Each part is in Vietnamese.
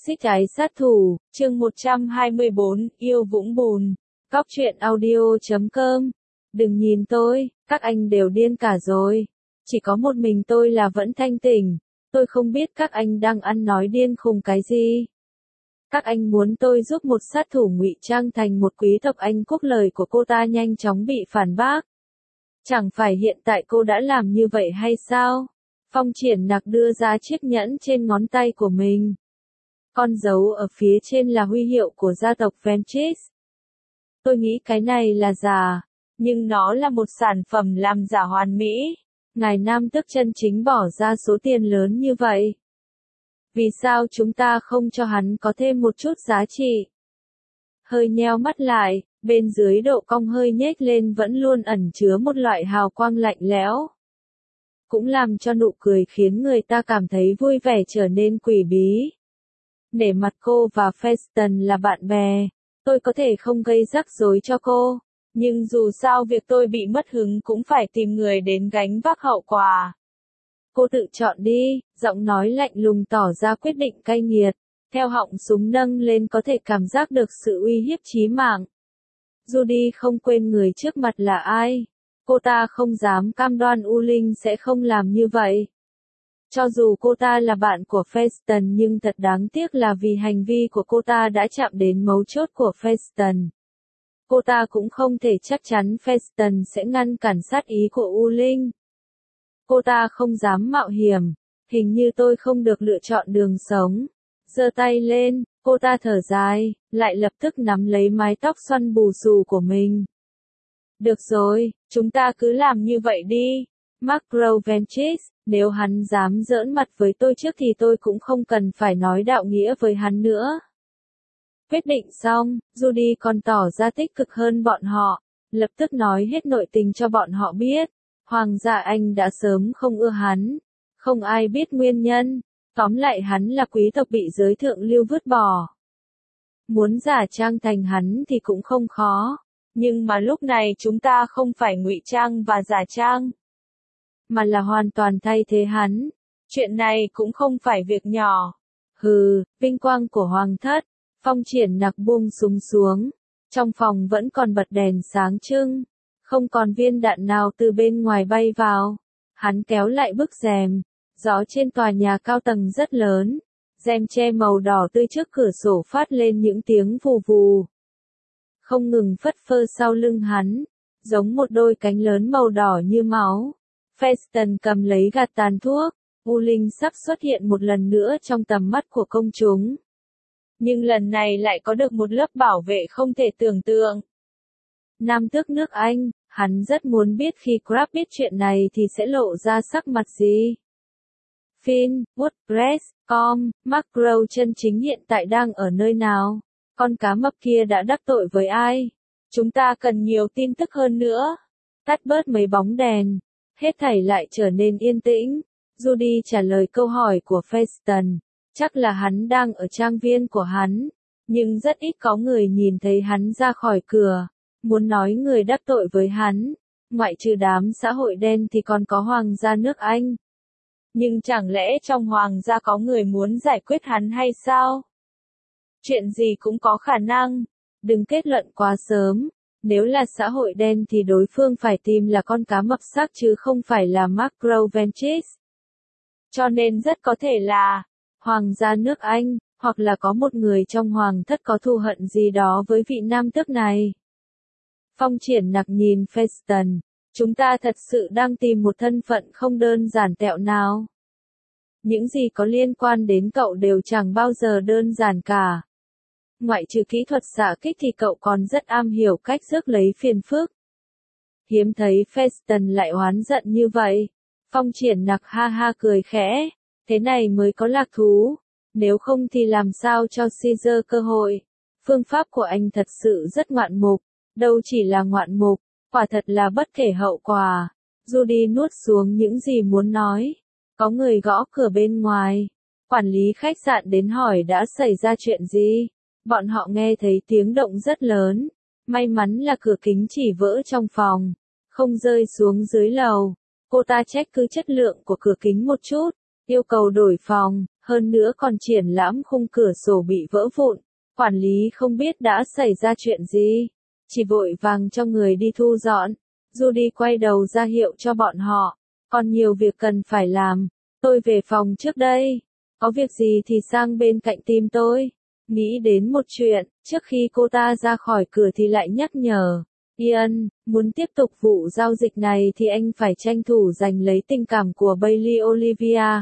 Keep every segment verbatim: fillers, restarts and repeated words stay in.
Xích Ái Sát Thủ, chương một trăm hai mươi bốn, Yêu Vũng Bùn. Cóc truyện audio chấm com. Đừng nhìn tôi, các anh đều điên cả rồi. Chỉ có một mình tôi là vẫn thanh tỉnh. Tôi không biết các anh đang ăn nói điên khùng cái gì. Các anh muốn tôi giúp một sát thủ ngụy trang thành một quý tộc Anh Quốc, lời của cô ta nhanh chóng bị phản bác. Chẳng phải hiện tại cô đã làm như vậy hay sao? Phong Triển Nặc đưa ra chiếc nhẫn trên ngón tay của mình. Con dấu ở phía trên là huy hiệu của gia tộc Ventris. Tôi nghĩ cái này là giả, nhưng nó là một sản phẩm làm giả hoàn mỹ. Ngài Nam Tước chân chính bỏ ra số tiền lớn như vậy. Vì sao chúng ta không cho hắn có thêm một chút giá trị? Hơi nheo mắt lại, bên dưới độ cong hơi nhếch lên vẫn luôn ẩn chứa một loại hào quang lạnh lẽo. Cũng làm cho nụ cười khiến người ta cảm thấy vui vẻ trở nên quỷ bí. Nể mặt cô và Feston là bạn bè, tôi có thể không gây rắc rối cho cô, nhưng dù sao việc tôi bị mất hứng cũng phải tìm người đến gánh vác hậu quả. Cô tự chọn đi, giọng nói lạnh lùng tỏ ra quyết định cay nghiệt, theo họng súng nâng lên có thể cảm giác được sự uy hiếp chí mạng. Judy không quên người trước mặt là ai, cô ta không dám cam đoan U Linh sẽ không làm như vậy. Cho dù cô ta là bạn của Feston nhưng thật đáng tiếc là vì hành vi của cô ta đã chạm đến mấu chốt của Feston. Cô ta cũng không thể chắc chắn Feston sẽ ngăn cản sát ý của U Linh. Cô ta không dám mạo hiểm, hình như tôi không được lựa chọn đường sống. Giơ tay lên, cô ta thở dài, lại lập tức nắm lấy mái tóc xoăn bù xù của mình. Được rồi, chúng ta cứ làm như vậy đi. Mark Ventris, nếu hắn dám giỡn mặt với tôi trước thì tôi cũng không cần phải nói đạo nghĩa với hắn nữa. Quyết định xong, Judy còn tỏ ra tích cực hơn bọn họ, lập tức nói hết nội tình cho bọn họ biết. Hoàng gia Anh đã sớm không ưa hắn, không ai biết nguyên nhân, tóm lại hắn là quý tộc bị giới thượng lưu vứt bỏ. Muốn giả trang thành hắn thì cũng không khó, nhưng mà lúc này chúng ta không phải ngụy trang và giả trang, mà là hoàn toàn thay thế hắn. Chuyện này cũng không phải việc nhỏ. Hừ, vinh quang của hoàng thất. Phong Triển Nặc buông súng xuống. Trong phòng vẫn còn bật đèn sáng trưng. Không còn viên đạn nào từ bên ngoài bay vào. Hắn kéo lại bức rèm. Gió trên tòa nhà cao tầng rất lớn. Rèm che màu đỏ tươi trước cửa sổ phát lên những tiếng vù vù. Không ngừng phất phơ sau lưng hắn. Giống một đôi cánh lớn màu đỏ như máu. Feston cầm lấy gạt tàn thuốc, U Linh sắp xuất hiện một lần nữa trong tầm mắt của công chúng. Nhưng lần này lại có được một lớp bảo vệ không thể tưởng tượng. Nam tước nước Anh, hắn rất muốn biết khi Crab biết chuyện này thì sẽ lộ ra sắc mặt gì. Finn, WordPress, com, Macro chân chính hiện tại đang ở nơi nào? Con cá mập kia đã đắc tội với ai? Chúng ta cần nhiều tin tức hơn nữa. Tắt bớt mấy bóng đèn. Hết thảy lại trở nên yên tĩnh. Judy trả lời câu hỏi của Feston. Chắc là hắn đang ở trang viên của hắn. Nhưng rất ít có người nhìn thấy hắn ra khỏi cửa. Muốn nói người đắc tội với hắn. Ngoại trừ đám xã hội đen thì còn có hoàng gia nước Anh. Nhưng chẳng lẽ trong hoàng gia có người muốn giải quyết hắn hay sao? Chuyện gì cũng có khả năng. Đừng kết luận quá sớm. Nếu là xã hội đen thì đối phương phải tìm là con cá mập xác chứ không phải là Mark Ventris. Cho nên rất có thể là hoàng gia nước Anh, hoặc là có một người trong hoàng thất có thù hận gì đó với vị nam tước này. Phong Triển Nặc nhìn Feston. Chúng ta thật sự đang tìm một thân phận không đơn giản tẹo nào. Những gì có liên quan đến cậu đều chẳng bao giờ đơn giản cả. Ngoại trừ kỹ thuật xạ kích thì cậu còn rất am hiểu cách rước lấy phiền phức. Hiếm thấy Feston lại oán giận như vậy. Phong Triển Nặc ha ha cười khẽ. Thế này mới có lạc thú. Nếu không thì làm sao cho Caesar cơ hội. Phương pháp của anh thật sự rất ngoạn mục. Đâu chỉ là ngoạn mục, quả thật là bất kể hậu quả. Judy nuốt xuống những gì muốn nói. Có người gõ cửa bên ngoài. Quản lý khách sạn đến hỏi đã xảy ra chuyện gì. Bọn họ nghe thấy tiếng động rất lớn. May mắn là cửa kính chỉ vỡ trong phòng, không rơi xuống dưới lầu. Cô ta check cứ chất lượng của cửa kính một chút, yêu cầu đổi phòng, Hơn nữa còn triển lãm khung cửa sổ bị vỡ vụn. Quản lý không biết đã xảy ra chuyện gì. Chỉ vội vàng cho người đi thu dọn. Judy quay đầu ra hiệu cho bọn họ. Còn nhiều việc cần phải làm. Tôi về phòng trước đây. Có việc gì thì sang bên cạnh tìm tôi. Nghĩ đến một chuyện, trước khi cô ta ra khỏi cửa thì lại nhắc nhở. Ian, muốn tiếp tục vụ giao dịch này thì anh phải tranh thủ giành lấy tình cảm của Bailey Olivia.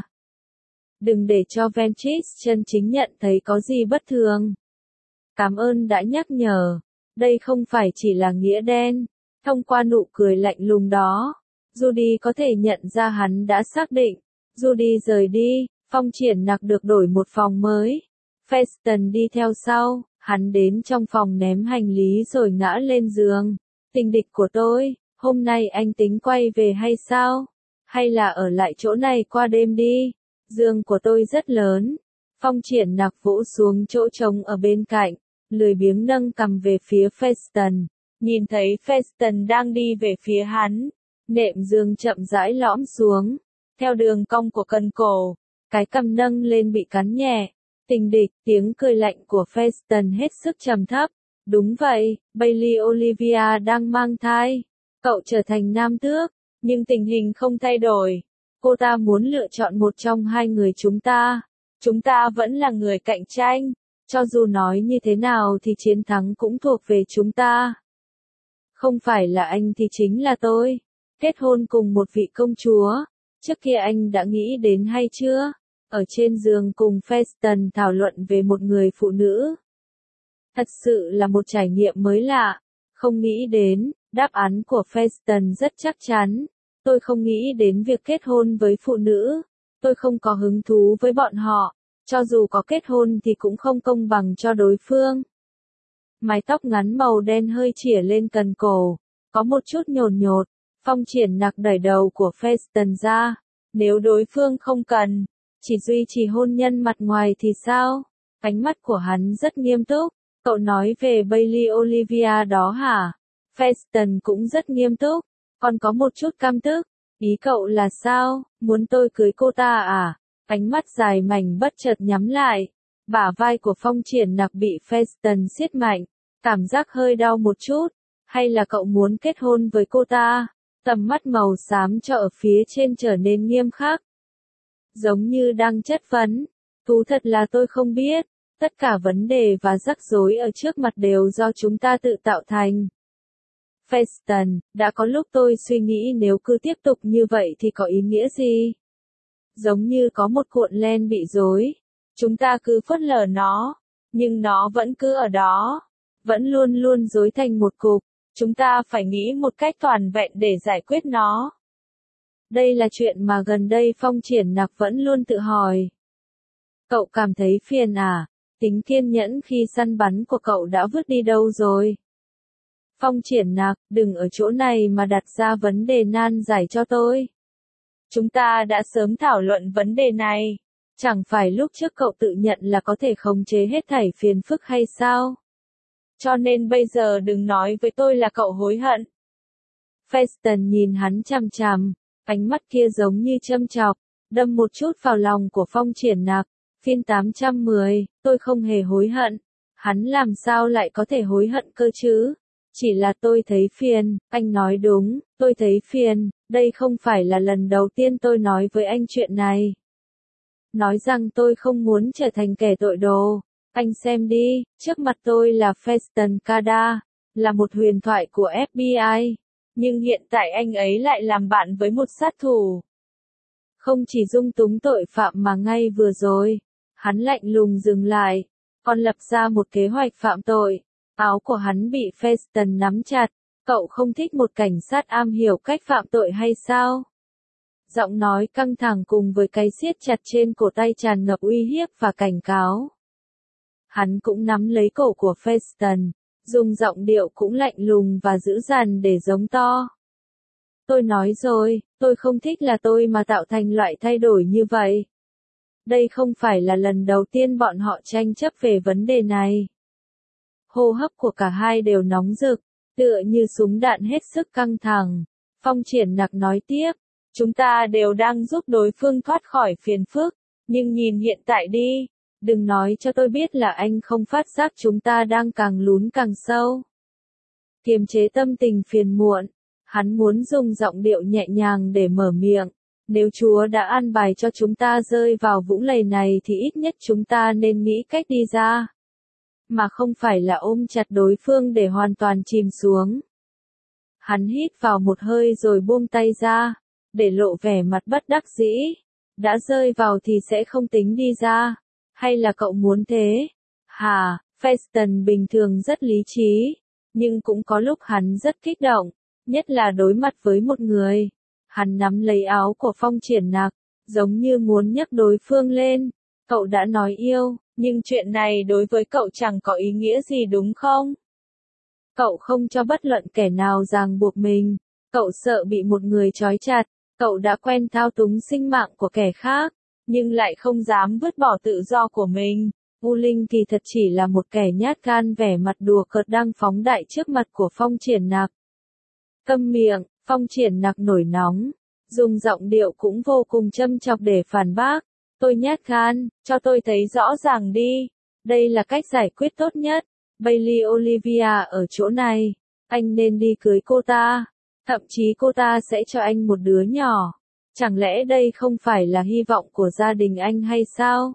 Đừng để cho Ventris chân chính nhận thấy có gì bất thường. Cảm ơn đã nhắc nhở. Đây không phải chỉ là nghĩa đen. Thông qua nụ cười lạnh lùng đó, Judy có thể nhận ra hắn đã xác định. Judy rời đi, Phong Triển Nặc được đổi một phòng mới. Feston đi theo sau, hắn đến trong phòng ném hành lý rồi ngã lên giường. Tình địch của tôi, hôm nay anh tính quay về hay sao? Hay là ở lại chỗ này qua đêm đi? Giường của tôi rất lớn. Phong Triển Nặc vỗ xuống chỗ trống ở bên cạnh, lười biếng nâng cằm về phía Feston. Nhìn thấy Feston đang đi về phía hắn, nệm giường chậm rãi lõm xuống, theo đường cong của cần cổ, cái cằm nâng lên bị cắn nhẹ. Tình địch, tiếng cười lạnh của Feston hết sức trầm thấp. Đúng vậy, Bailey Olivia đang mang thai. Cậu trở thành nam tước, nhưng tình hình không thay đổi. Cô ta muốn lựa chọn một trong hai người chúng ta. Chúng ta vẫn là người cạnh tranh. Cho dù nói như thế nào thì chiến thắng cũng thuộc về chúng ta. Không phải là anh thì chính là tôi. Kết hôn cùng một vị công chúa. Trước kia anh đã nghĩ đến hay chưa? Ở trên giường cùng Feston thảo luận về một người phụ nữ. Thật sự là một trải nghiệm mới lạ. Không nghĩ đến, đáp án của Feston rất chắc chắn. Tôi không nghĩ đến việc kết hôn với phụ nữ. Tôi không có hứng thú với bọn họ. Cho dù có kết hôn thì cũng không công bằng cho đối phương. Mái tóc ngắn màu đen hơi chỉa lên cần cổ. Có một chút nhồn nhột. Phong Triển Nặc đẩy đầu của Feston ra. Nếu đối phương không cần, chỉ duy trì hôn nhân mặt ngoài thì sao? Ánh mắt của hắn rất nghiêm túc. Cậu nói về Bailey Olivia đó hả? Feston cũng rất nghiêm túc. Còn có một chút căm tức. Ý cậu là sao? Muốn tôi cưới cô ta à? Ánh mắt dài mảnh bất chợt nhắm lại. Bả vai của Phong Triển Nặc bị Feston siết mạnh. Cảm giác hơi đau một chút. Hay là cậu muốn kết hôn với cô ta? Tầm mắt màu xám cho ở phía trên trở nên nghiêm khắc. Giống như đang chất vấn. Thú thật là tôi không biết. Tất cả vấn đề và rắc rối ở trước mặt đều do chúng ta tự tạo thành. Feston, đã có lúc tôi suy nghĩ nếu cứ tiếp tục như vậy thì có ý nghĩa gì? Giống như có một cuộn len bị rối. Chúng ta cứ phớt lờ nó. Nhưng nó vẫn cứ ở đó. Vẫn luôn luôn rối thành một cục. Chúng ta phải nghĩ một cách toàn vẹn để giải quyết nó. Đây là chuyện mà gần đây Phong Triển Nặc vẫn luôn tự hỏi. Cậu cảm thấy phiền à? Tính kiên nhẫn khi săn bắn của cậu đã vứt đi đâu rồi? Phong Triển Nặc, đừng ở chỗ này mà đặt ra vấn đề nan giải cho tôi. Chúng ta đã sớm thảo luận vấn đề này. Chẳng phải lúc trước cậu tự nhận là có thể khống chế hết thảy phiền phức hay sao? Cho nên bây giờ đừng nói với tôi là cậu hối hận. Feston nhìn hắn chằm chằm, ánh mắt kia giống như châm chọc, đâm một chút vào lòng của Phong Triển Nặc. Phiên tám trăm mười, tôi không hề hối hận. Hắn làm sao lại có thể hối hận cơ chứ? Chỉ là tôi thấy phiền, anh nói đúng, tôi thấy phiền, đây không phải là lần đầu tiên tôi nói với anh chuyện này. Nói rằng tôi không muốn trở thành kẻ tội đồ. Anh xem đi, trước mặt tôi là Feston Kada, là một huyền thoại của ép bê i. Nhưng hiện tại anh ấy lại làm bạn với một sát thủ. Không chỉ dung túng tội phạm mà ngay vừa rồi, hắn lạnh lùng dừng lại, còn lập ra một kế hoạch phạm tội. Áo của hắn bị Feston nắm chặt. Cậu không thích một cảnh sát am hiểu cách phạm tội hay sao? Giọng nói căng thẳng cùng với cái siết chặt trên cổ tay tràn ngập uy hiếp và cảnh cáo. Hắn cũng nắm lấy cổ của Feston, dùng giọng điệu cũng lạnh lùng và dữ dằn để giống to. Tôi nói rồi, tôi không thích là tôi mà tạo thành loại thay đổi như vậy. Đây không phải là lần đầu tiên bọn họ tranh chấp về vấn đề này. Hô hấp của cả hai đều nóng rực, tựa như súng đạn hết sức căng thẳng. Phong Triển Nặc nói tiếp, chúng ta đều đang giúp đối phương thoát khỏi phiền phức. Nhưng nhìn hiện tại đi, đừng nói cho tôi biết là anh không phát giác chúng ta đang càng lún càng sâu. Kiềm chế tâm tình phiền muộn, hắn muốn dùng giọng điệu nhẹ nhàng để mở miệng. Nếu Chúa đã an bài cho chúng ta rơi vào vũng lầy này thì ít nhất chúng ta nên nghĩ cách đi ra. Mà không phải là ôm chặt đối phương để hoàn toàn chìm xuống. Hắn hít vào một hơi rồi buông tay ra, để lộ vẻ mặt bất đắc dĩ. Đã rơi vào thì sẽ không tính đi ra. Hay là cậu muốn thế? Hà, Feston bình thường rất lý trí. Nhưng cũng có lúc hắn rất kích động. Nhất là đối mặt với một người. Hắn nắm lấy áo của Phong Triển Nặc, giống như muốn nhấc đối phương lên. Cậu đã nói yêu, nhưng chuyện này đối với cậu chẳng có ý nghĩa gì đúng không? Cậu không cho bất luận kẻ nào ràng buộc mình. Cậu sợ bị một người trói chặt. Cậu đã quen thao túng sinh mạng của kẻ khác, nhưng lại không dám vứt bỏ tự do của mình. U Linh kỳ thật chỉ là một kẻ nhát gan vẻ mặt đùa cợt đang phóng đại trước mặt của Phong Triển Nặc. Câm miệng, Phong Triển Nặc nổi nóng, dùng giọng điệu cũng vô cùng châm chọc để phản bác. Tôi nhát gan, cho tôi thấy rõ ràng đi. Đây là cách giải quyết tốt nhất. Bailey Olivia ở chỗ này. Anh nên đi cưới cô ta. Thậm chí cô ta sẽ cho anh một đứa nhỏ. Chẳng lẽ đây không phải là hy vọng của gia đình anh hay sao?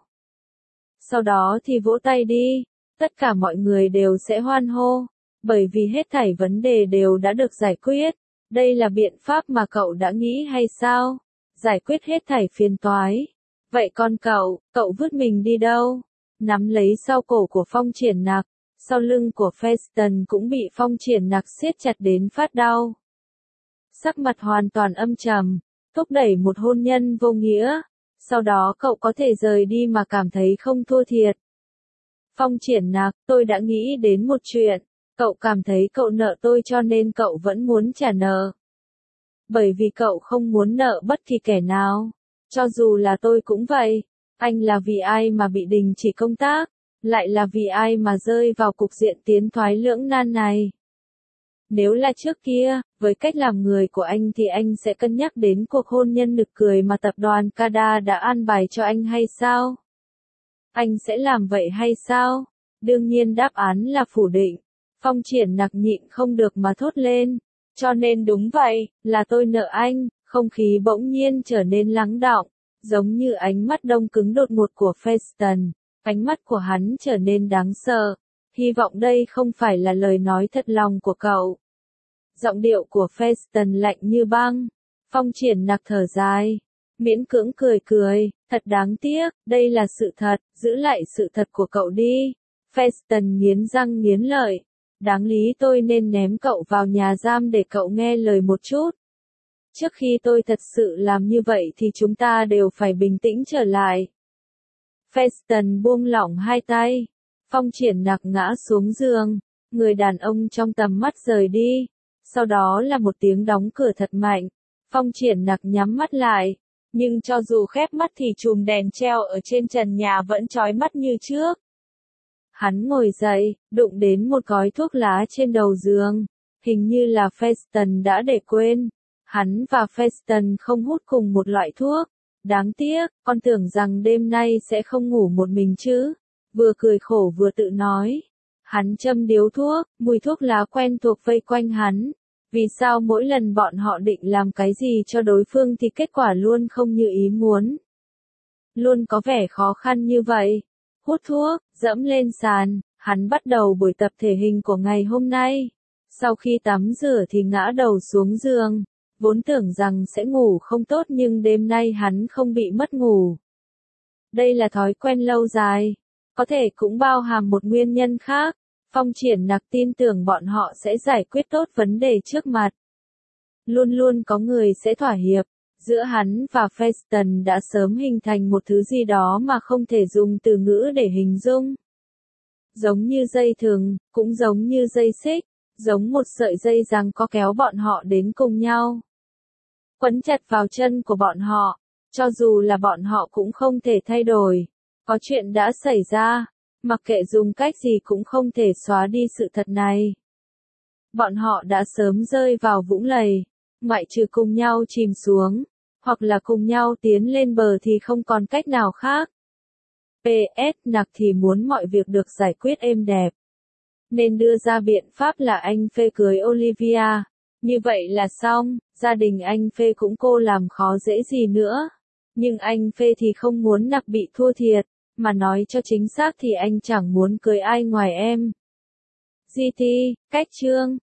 Sau đó thì vỗ tay đi. Tất cả mọi người đều sẽ hoan hô. Bởi vì hết thảy vấn đề đều đã được giải quyết. Đây là biện pháp mà cậu đã nghĩ hay sao? Giải quyết hết thảy phiền toái. Vậy còn cậu, cậu vứt mình đi đâu? Nắm lấy sau cổ của Phong Triển Nặc. Sau lưng của Feston cũng bị Phong Triển Nặc siết chặt đến phát đau. Sắc mặt hoàn toàn âm trầm, thúc đẩy một hôn nhân vô nghĩa. Sau đó cậu có thể rời đi mà cảm thấy không thua thiệt. Phong Triển Nặc, tôi đã nghĩ đến một chuyện. Cậu cảm thấy cậu nợ tôi cho nên cậu vẫn muốn trả nợ. Bởi vì cậu không muốn nợ bất kỳ kẻ nào. Cho dù là tôi cũng vậy. Anh là vì ai mà bị đình chỉ công tác? Lại là vì ai mà rơi vào cục diện tiến thoái lưỡng nan này? Nếu là trước kia, với cách làm người của anh thì anh sẽ cân nhắc đến cuộc hôn nhân nực cười mà tập đoàn Cada đã an bài cho anh hay sao? Anh sẽ làm vậy hay sao? Đương nhiên đáp án là phủ định. Phong Triển Nặc nhịn không được mà thốt lên. Cho nên đúng vậy, là tôi nợ anh. Không khí bỗng nhiên trở nên lắng đọng, giống như ánh mắt đông cứng đột ngột của Feston. Ánh mắt của hắn trở nên đáng sợ. Hy vọng đây không phải là lời nói thật lòng của cậu. Giọng điệu của Feston lạnh như băng. Phong Triển Nặc thở dài. Miễn cưỡng cười cười. Thật đáng tiếc, đây là sự thật. Giữ lại sự thật của cậu đi. Feston nghiến răng nghiến lợi. Đáng lý tôi nên ném cậu vào nhà giam để cậu nghe lời một chút. Trước khi tôi thật sự làm như vậy thì chúng ta đều phải bình tĩnh trở lại. Feston buông lỏng hai tay. Phong Triển Nặc ngã xuống giường. Người đàn ông trong tầm mắt rời đi. Sau đó là một tiếng đóng cửa thật mạnh. Phong Triển Nặc nhắm mắt lại. Nhưng cho dù khép mắt thì chùm đèn treo ở trên trần nhà vẫn chói mắt như trước. Hắn ngồi dậy, đụng đến một gói thuốc lá trên đầu giường. Hình như là Feston đã để quên. Hắn và Feston không hút cùng một loại thuốc. Đáng tiếc, con tưởng rằng đêm nay sẽ không ngủ một mình chứ. Vừa cười khổ vừa tự nói. Hắn châm điếu thuốc, mùi thuốc lá quen thuộc vây quanh hắn. Vì sao mỗi lần bọn họ định làm cái gì cho đối phương thì kết quả luôn không như ý muốn. Luôn có vẻ khó khăn như vậy. Hút thuốc, dẫm lên sàn, hắn bắt đầu buổi tập thể hình của ngày hôm nay. Sau khi tắm rửa thì ngã đầu xuống giường. Vốn tưởng rằng sẽ ngủ không tốt nhưng đêm nay hắn không bị mất ngủ. Đây là thói quen lâu dài. Có thể cũng bao hàm một nguyên nhân khác. Phong Triển Nặc tin tưởng bọn họ sẽ giải quyết tốt vấn đề trước mặt. Luôn luôn có người sẽ thỏa hiệp. Giữa hắn và Feston đã sớm hình thành một thứ gì đó mà không thể dùng từ ngữ để hình dung. Giống như dây thừng, cũng giống như dây xích, giống một sợi dây giằng có kéo bọn họ đến cùng nhau. Quấn chặt vào chân của bọn họ, cho dù là bọn họ cũng không thể thay đổi. Có chuyện đã xảy ra, mặc kệ dùng cách gì cũng không thể xóa đi sự thật này. Bọn họ đã sớm rơi vào vũng lầy, ngoại trừ cùng nhau chìm xuống. hoặc là cùng nhau tiến lên bờ thì không còn cách nào khác. pê ét Nặc thì muốn mọi việc được giải quyết êm đẹp, nên đưa ra biện pháp là anh Phê cưới Olivia. Như vậy là xong, gia đình anh Phê cũng cô làm khó dễ gì nữa. Nhưng anh Phê thì không muốn Nặc bị thua thiệt, mà nói cho chính xác thì anh chẳng muốn cưới ai ngoài em. giê tê, cách chương